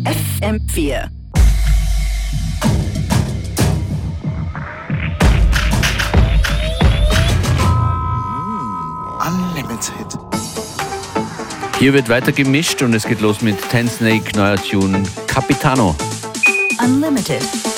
FM4. Unlimited. Hier wird weiter gemischt und es geht los mit Ten Snake, neuer Tune Capitano. Unlimited.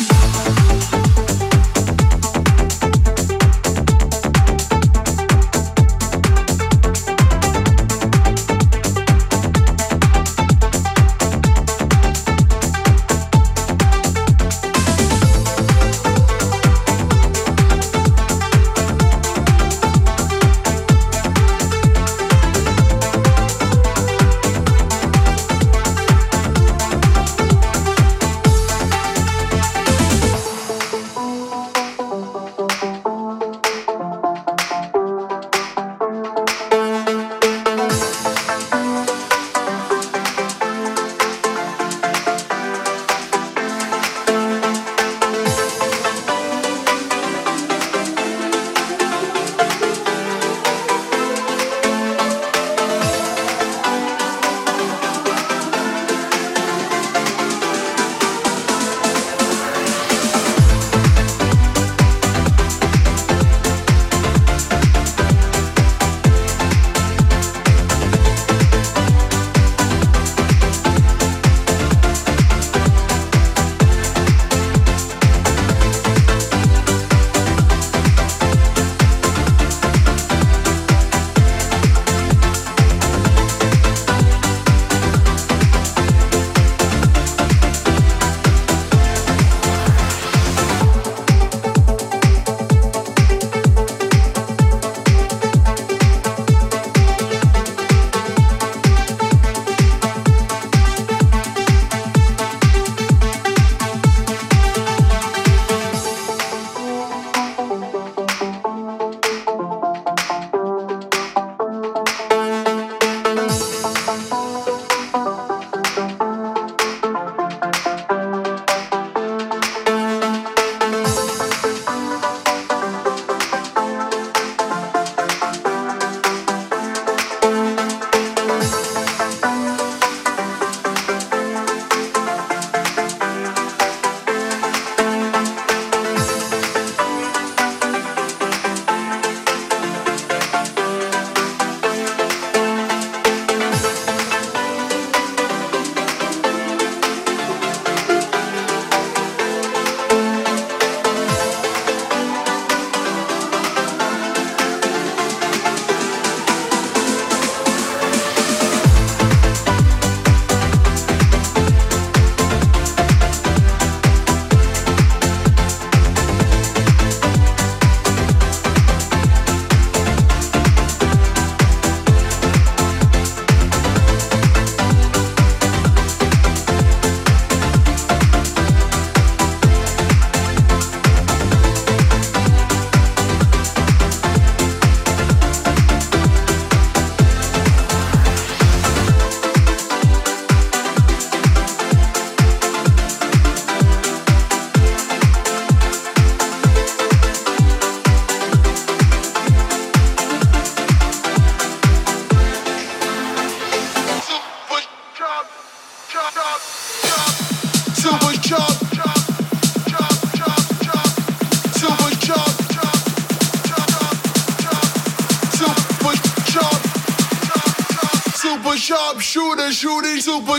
Sharp shooter, shooting super.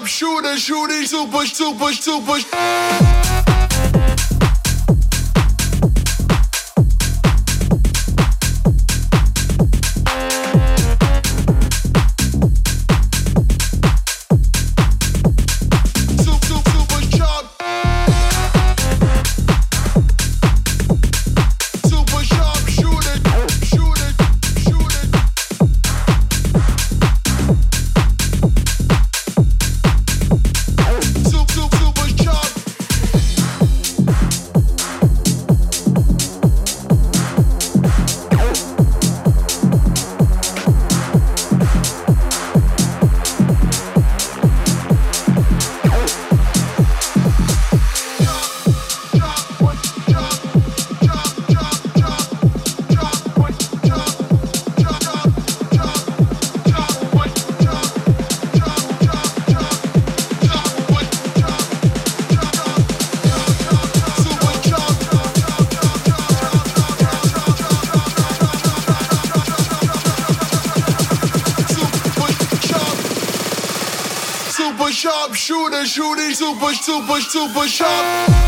shooter, shooting super, super, super. Sharp shooter, shooting super, super, super sharp.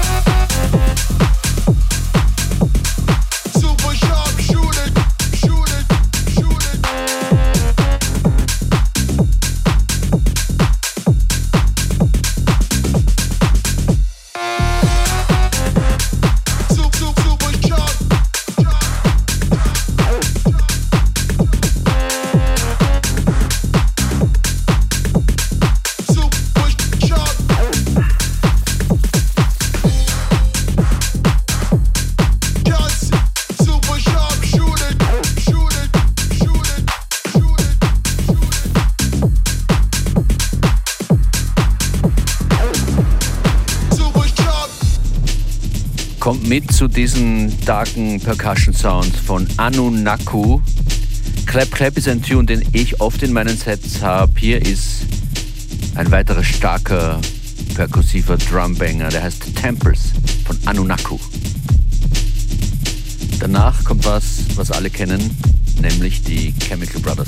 Super sharp shooter, shooter, shooter. Super, super, super sharp. Kommt mit zu diesen darken Percussion Sounds von Anunnaki. Clap Clap ist ein Tune, den ich oft in meinen Sets habe. Hier ist ein weiterer starker perkussiver Drumbanger, der heißt Temples von Anunnaki. Danach kommt was alle kennen, nämlich die Chemical Brothers.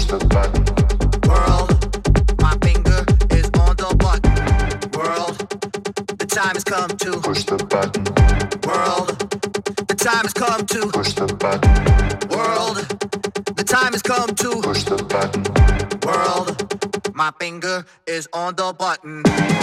the button. World, my finger is on the button. World, the time has come to push the button. World, the time has come to push the button. World, the time has come to push the button. World, my finger is on the button.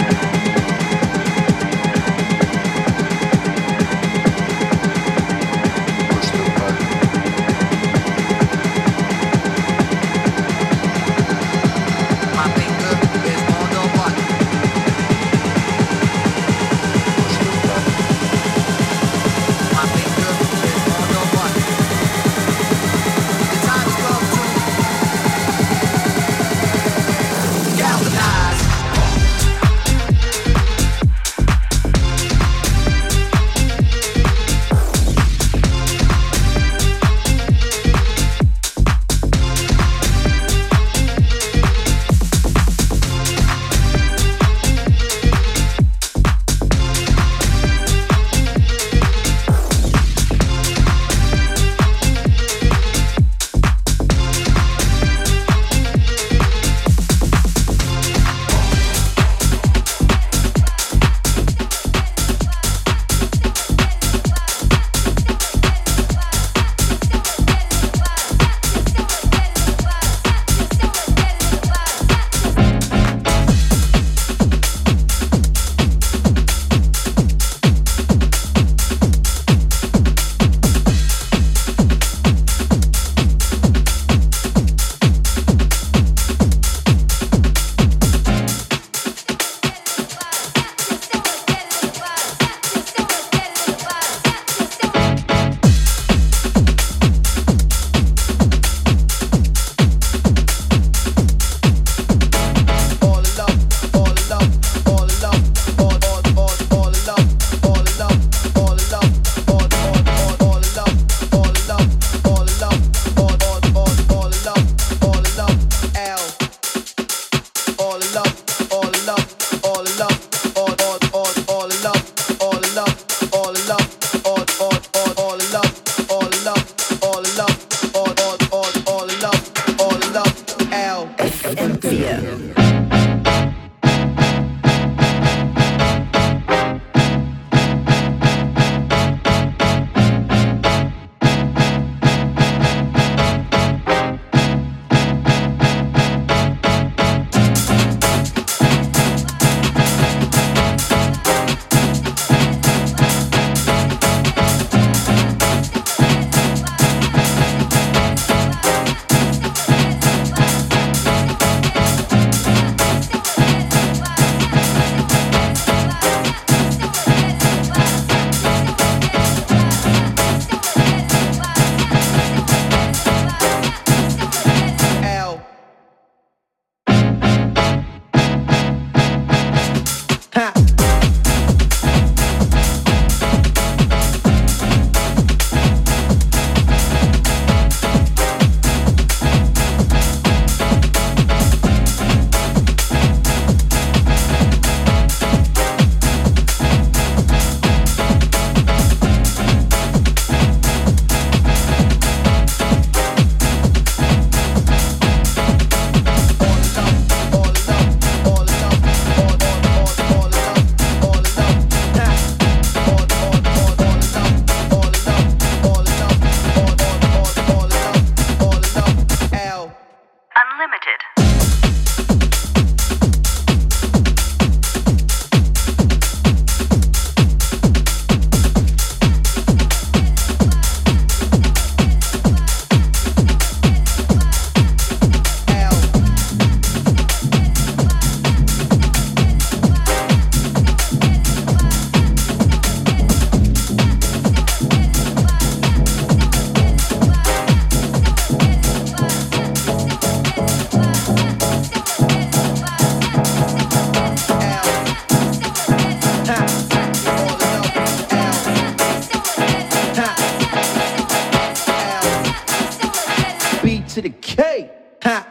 to the K. Ha.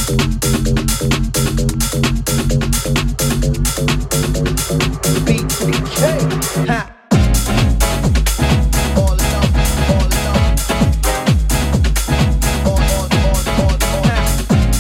B to the K. Ha. All enough. Ha.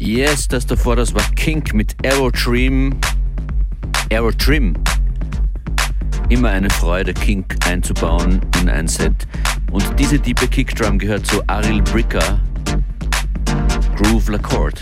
Yes, das davor, das war Kink mit Aerotrim. Immer eine Freude, Kink einzubauen in ein Set. Und diese tiefe Kickdrum gehört zu Ariel Bricker, Groove L'Accord.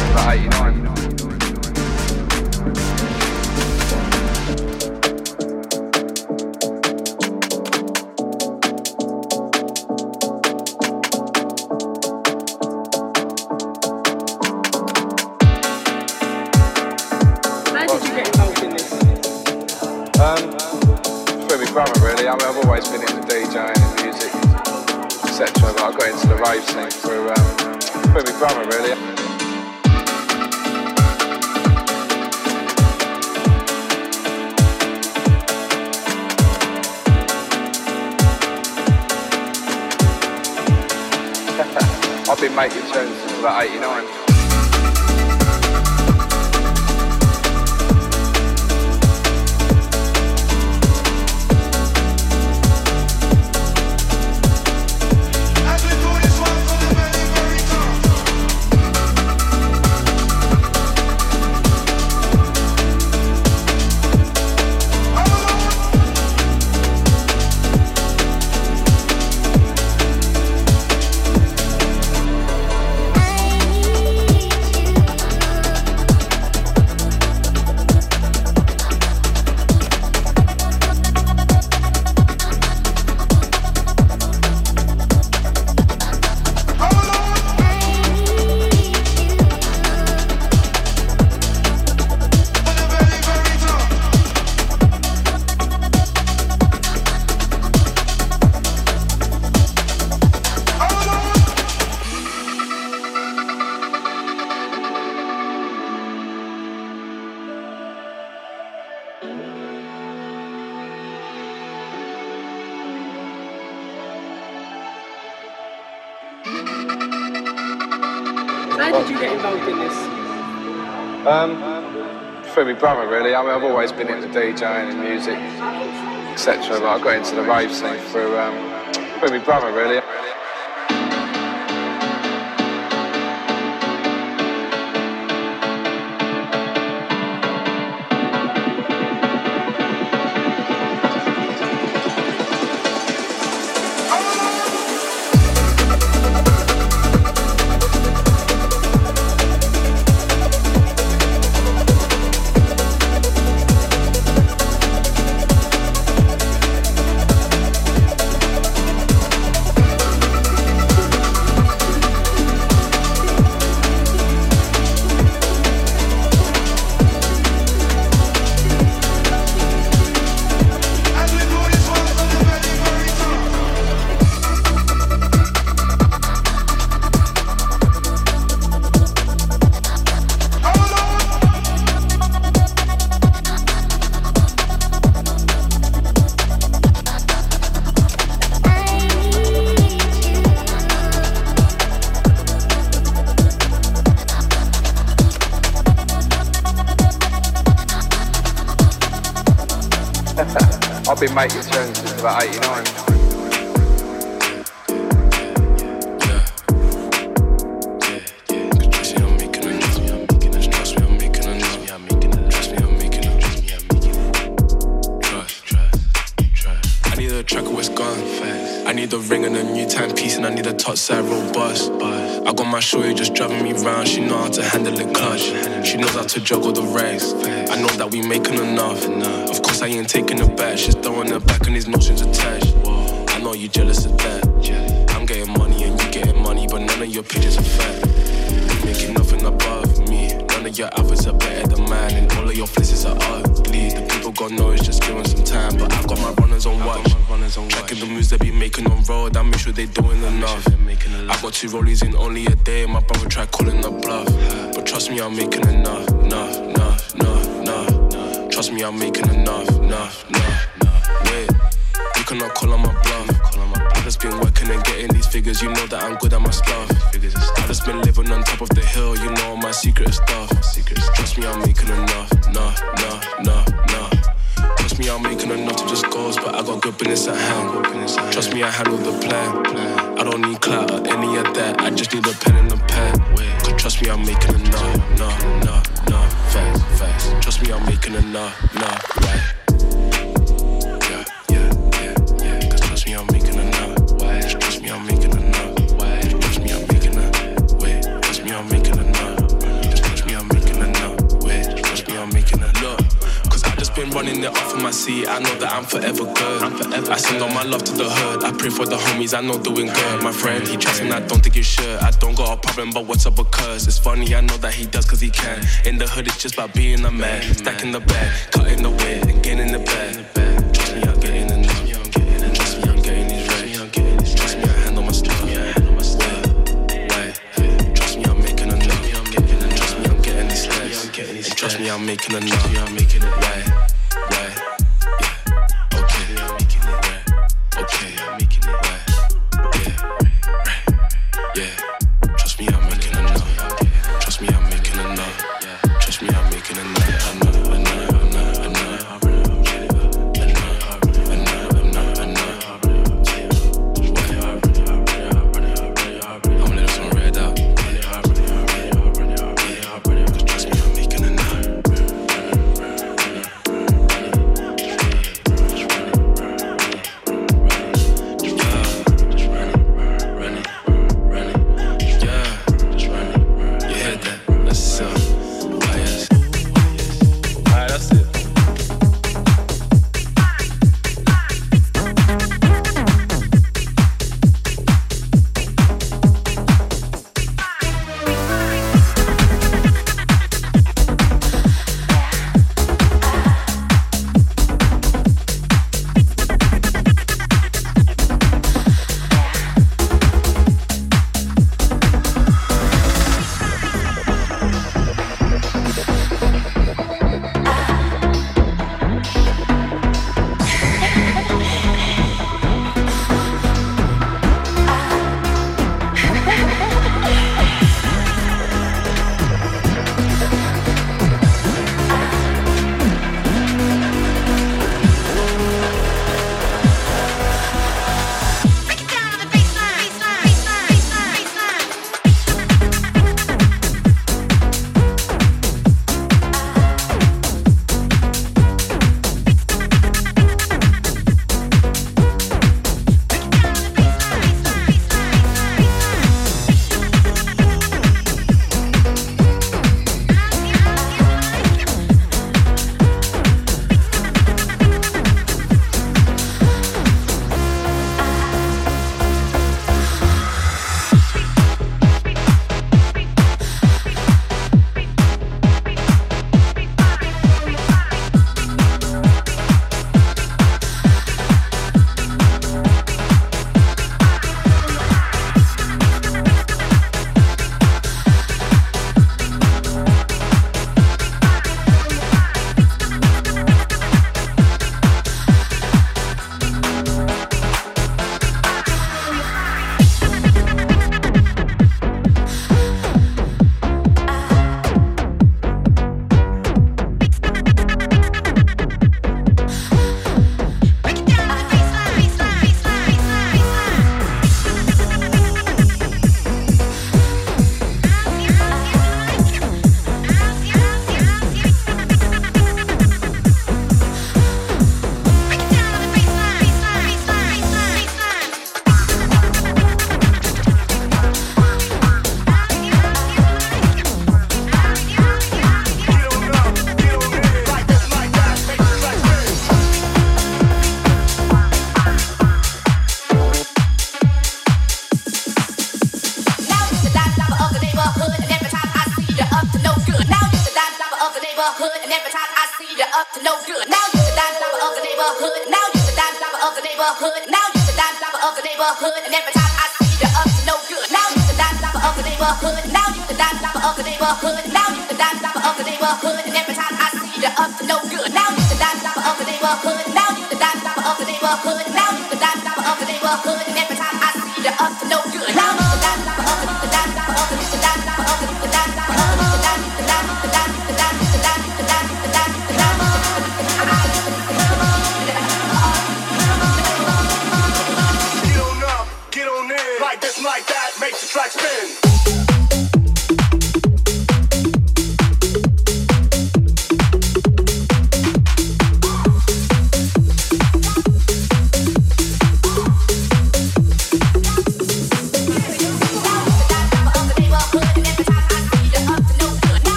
since about 89. Brother, really. I mean, I've always been into DJing and music, etc. But I got into the rave scene through my brother, really. I've been making tunes since about 89. How did you get involved in this? Through my brother, really. I mean, I've always been into DJing and music, etc. But I got into the rave scene through my brother, really. I've been making tunes since about 89. I need a ring and a new timepiece, and I need a top side robust. I got my shorty just driving me round. She know how to handle it clutch. She knows how to juggle the race. I know that we making enough. Of course I ain't taking it back. She's throwing her back and these notions attached. I know you jealous of that. I'm getting money and you getting money, but none of your pictures are fat. You making nothing above me. None of your outfits are better than mine, and all of your places are ugly. The people gon' know it's just giving some time, but I've got my runners on watch. Tracking the moves they be making on road, I make sure they doing enough. I got 2 rollies in only a day, my brother tried calling the bluff. But trust me, I'm making enough. Trust me, I'm making enough. Wait, you cannot call on my bluff. I just been working and getting these figures, you know that I'm good at my stuff. I just been living on top of the hill, you know all my secret stuff. Trust me, I'm making enough. Trust me, I'm making enough to just goals, but I got good business at hand. Trust me, I handle the plan. I don't need clout or any of that, I just need a pen and a pad. Cause trust me, I'm making enough. Facts. Trust me, I'm making enough. Right. Yeah. Cause trust me, I'm making enough. Trust me, I'm making enough. Trust me, I'm making enough. Trust me, I'm making enough. I'm running it up from my seat. I know that I'm forever good. I send all my love to the hood. I pray for the homies, I know doing good. My friend, he trusts and I don't think he should. I don't got a problem, but what's up because it's funny, I know that he does cause he can. In the hood, it's just about being a man. Stacking the bag, cutting the weight, and getting in the bag. Trust me, I'm getting enough. Trust me, I'm getting these racks. Trust me, I handle my stuff. Trust me, I'm making enough. Trust me, I'm getting these slaves. Trust me, I'm making enough. Right. Yeah. Okay. Okay. Yeah. Trust me, I'm making enough. Trust me, I'm making enough. Trust me, I'm making enough.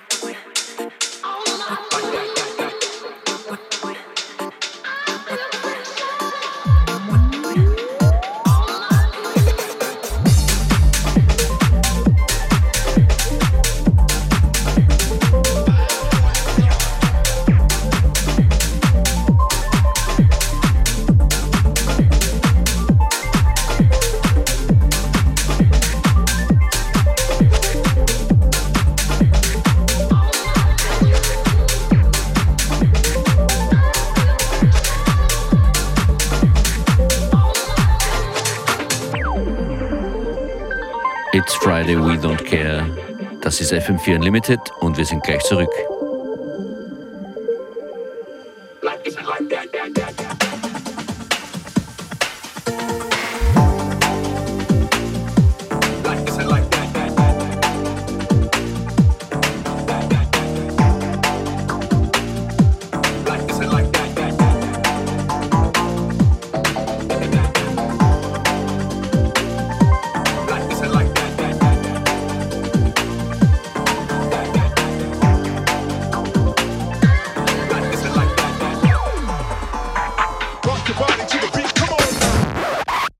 It's Friday, we don't care. Das ist FM4 Unlimited und wir sind gleich zurück.